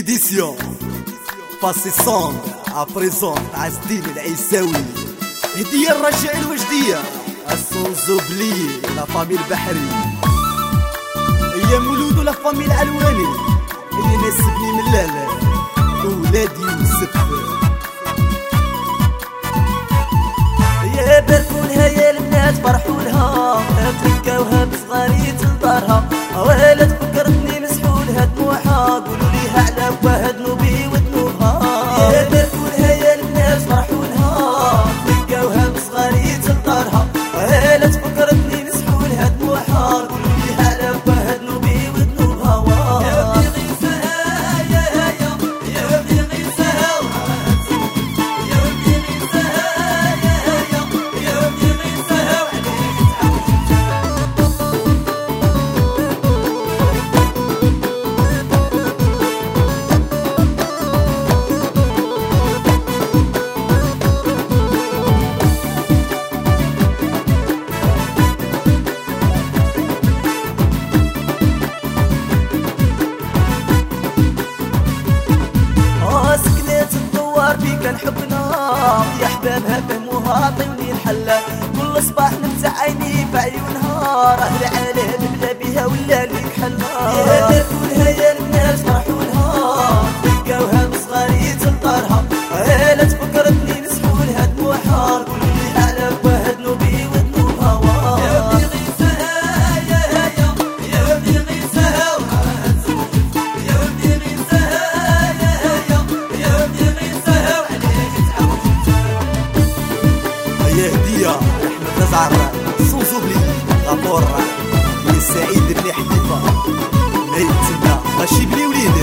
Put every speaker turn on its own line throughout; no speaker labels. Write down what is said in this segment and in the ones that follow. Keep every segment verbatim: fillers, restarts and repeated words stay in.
l'édition passé sombre à présent عز الدين العيساوي هدية الرجاء الوجدية السونزوبلي لا فامي البحري هي مولود لا فامي العلواني اللي ناسبني من لالا ولادي يوسف
يا باركولها يا البنات فرحولها تركاوها بصغاريت لدارها ولا تفكرتني مسحولها دموعها قولوا ليها على بواها ذنوبي وذنوبها يا باركولها يا البنات فرحولها تركاوها بصغاريت لدارها ولا تفكرتني مسحولها دموعها قولوا ليها على بواها ذنوبي وذنوبها يا ابني غيسها يا هيا يا ابني غيسها يا ابني غيسها يا هيا يا ابني غيسها سكنات الدوار في كان حبنا يا حبابها فهموها عطيوني الحلة كل صباح نفتح عيني في عيونها راه العالم بلا بيها ولا ليك حلا يا باركولها يا البنات فرحولها تلقاوها بصغاريت لدارها لا تفكرتني مسحولها دموعها قولوا ليها على بواها ذنوبي وذنوبها يا ابني غيسها يا هيا يا ابني غيسها يا ابني غيسها يا هيا يا ابني غيسها وعليك تعود
هي هدية أحمد نزعر سونزوبلي غفور يا سعيد بن حنيفة نايتنا ماشي بلي وليد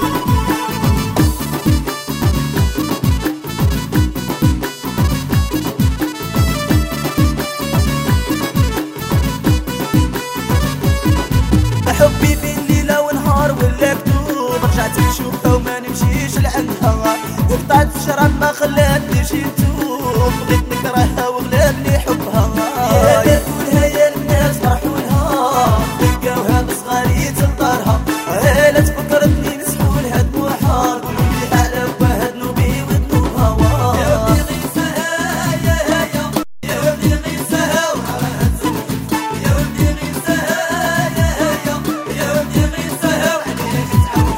حبي بين ليلة ونهار ولا كتوب رجعت نشوفها وما نمشيش لعندها قطعت الشراب ما خلاتنيش يتوب بغيت نكرهها وغلبني حبها يا باركولها يا الناس فرحولها تلقاوها بصغاريت لدارها لا تفكرتني مسحولها دموعها قولوا ليها على بواها ذنوبي وذنوبها يا ابني غيسها يا هيا يا ابني غيسها يا ابني غيسها يا هيا يا ابني غيسها وعليك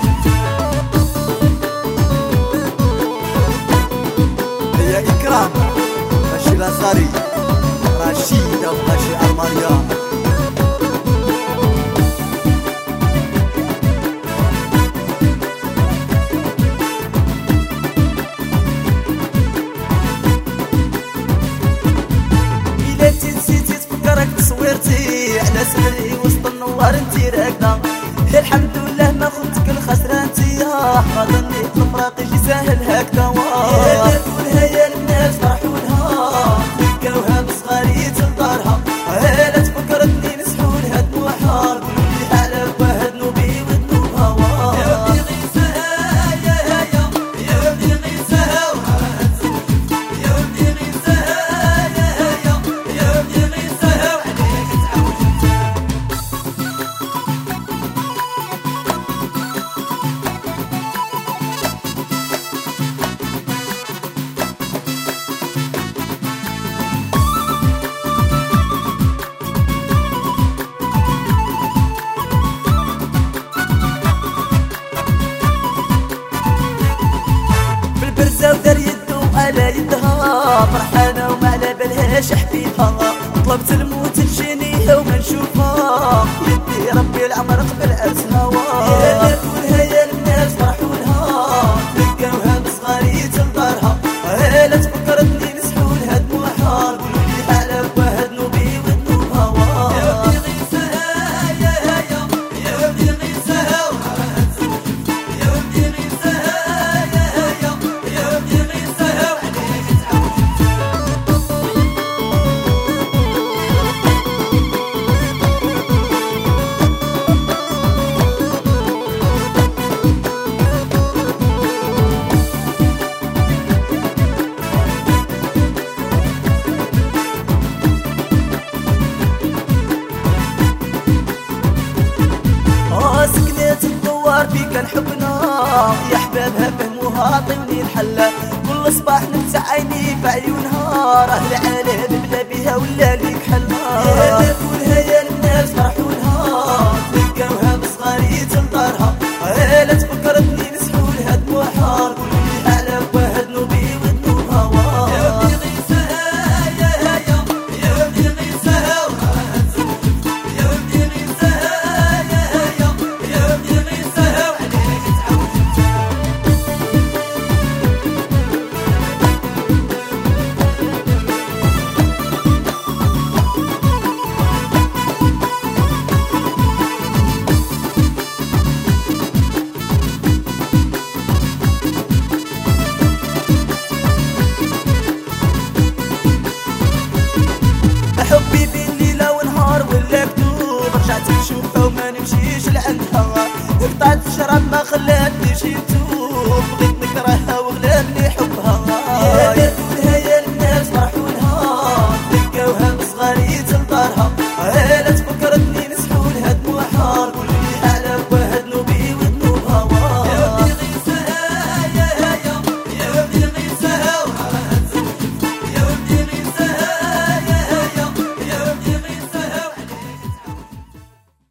تعود
هي إكرام ماشي لازاري رشيدة ماشي ألمانيا
إلا انتي نسيتي تفكرك تصويرتي على سري وسط النوار انتي راكدة الحمد لله ما خنتك الخسرة انتي ما ظنيت الفراق يجي ساهل هكذا يا باركولها يا الناس فرحولها تلقاوها بصغاريت لدارها لا تفكرتني مسحولها دموعها قولوا ليها على بواها ذنوبي وذنوبها يا ابني غيسها يا هيا يا ابني غيسها يا ابني غيسها يا هيا يا ابني غيسها وعليك تعود في البرزة ودار يدو على يدها فرحانة وما على بالهاش حبيبها طلبت الموت تجينيها وما نشوفها يدي ربي العمر قبل أسهوا يا باركولها يا الناس فرحولها تلقاوها بصغاريت لدارها لا تفكرتني مسحولها دموعها قولوا ليها على بواها ذنوبي وذنوبها يا ابني غيسها يا هيا يا ابني غيسها يا ابني غيسها يا هيا يا ابني غيسها وعليك تعود عيونها يا حبابها فهموها عطيوني الحلة كل صباح نفتح عيني في عيونها راه العالم بلا بيها ولا ليك حلها يا نقولها يا الناس فرحولها تلقاوها بصغاريت لدارها لا تفكرتني نسحولها دموعها كلها على واحد نوبي وذنوب هوا يا ودي غيسها يا هيا يا ودي غيسها يا ودي غيسها يا هيا يا ودي غيسها وعليك تعود حبي بين ليلة ونهار ولا كتوب رجعت نشوفها وما نمشيش لعندها قطعت الشراب ما خلاتنيش يتوب بغيت نكرهها وغلبني حبها